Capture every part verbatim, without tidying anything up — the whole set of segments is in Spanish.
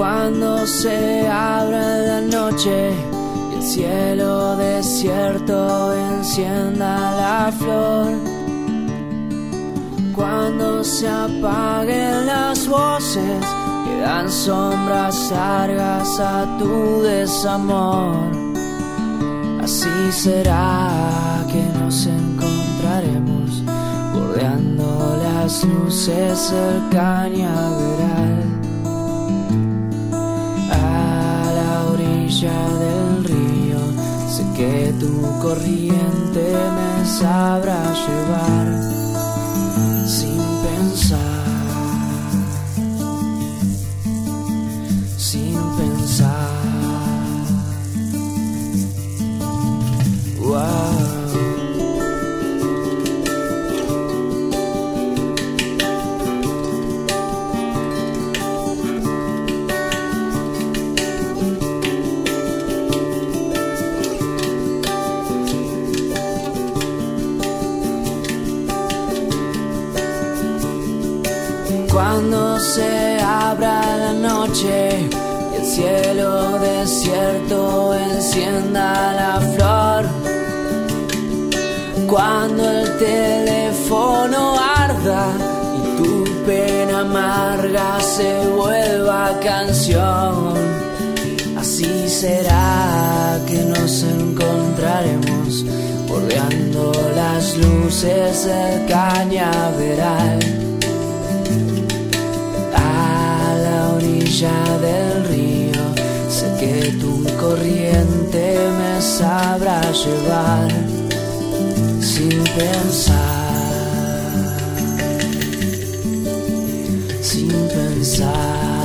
Cuando se abra la noche y el cielo desierto encienda la flor, cuando se apaguen las voces, quedan sombras largas a tu desamor. Así será que nos encontraremos bordeando las luces del cañaveral. A la orilla del río, sé que tu corriente me sabrá llevar sin pensar, sin pensar. Wow. Cuando se abra la noche y el cielo desierto encienda la flor, cuando el teléfono arda y tu pena amarga se vuelva canción, así será que nos encontraremos bordeando las luces del cañaveral. Del río, sé que tu corriente me sabrá llevar sin pensar, sin pensar.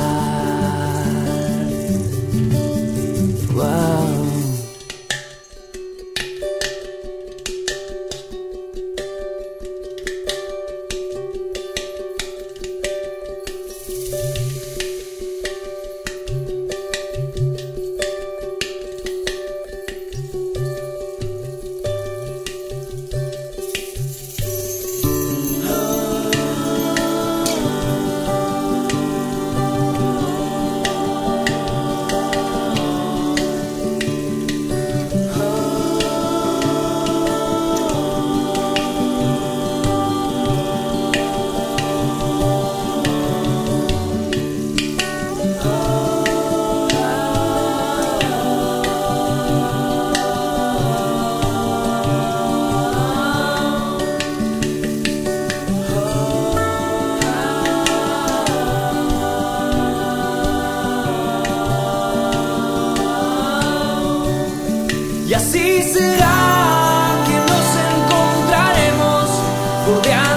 Wow. Y así será que nos encontraremos bordeando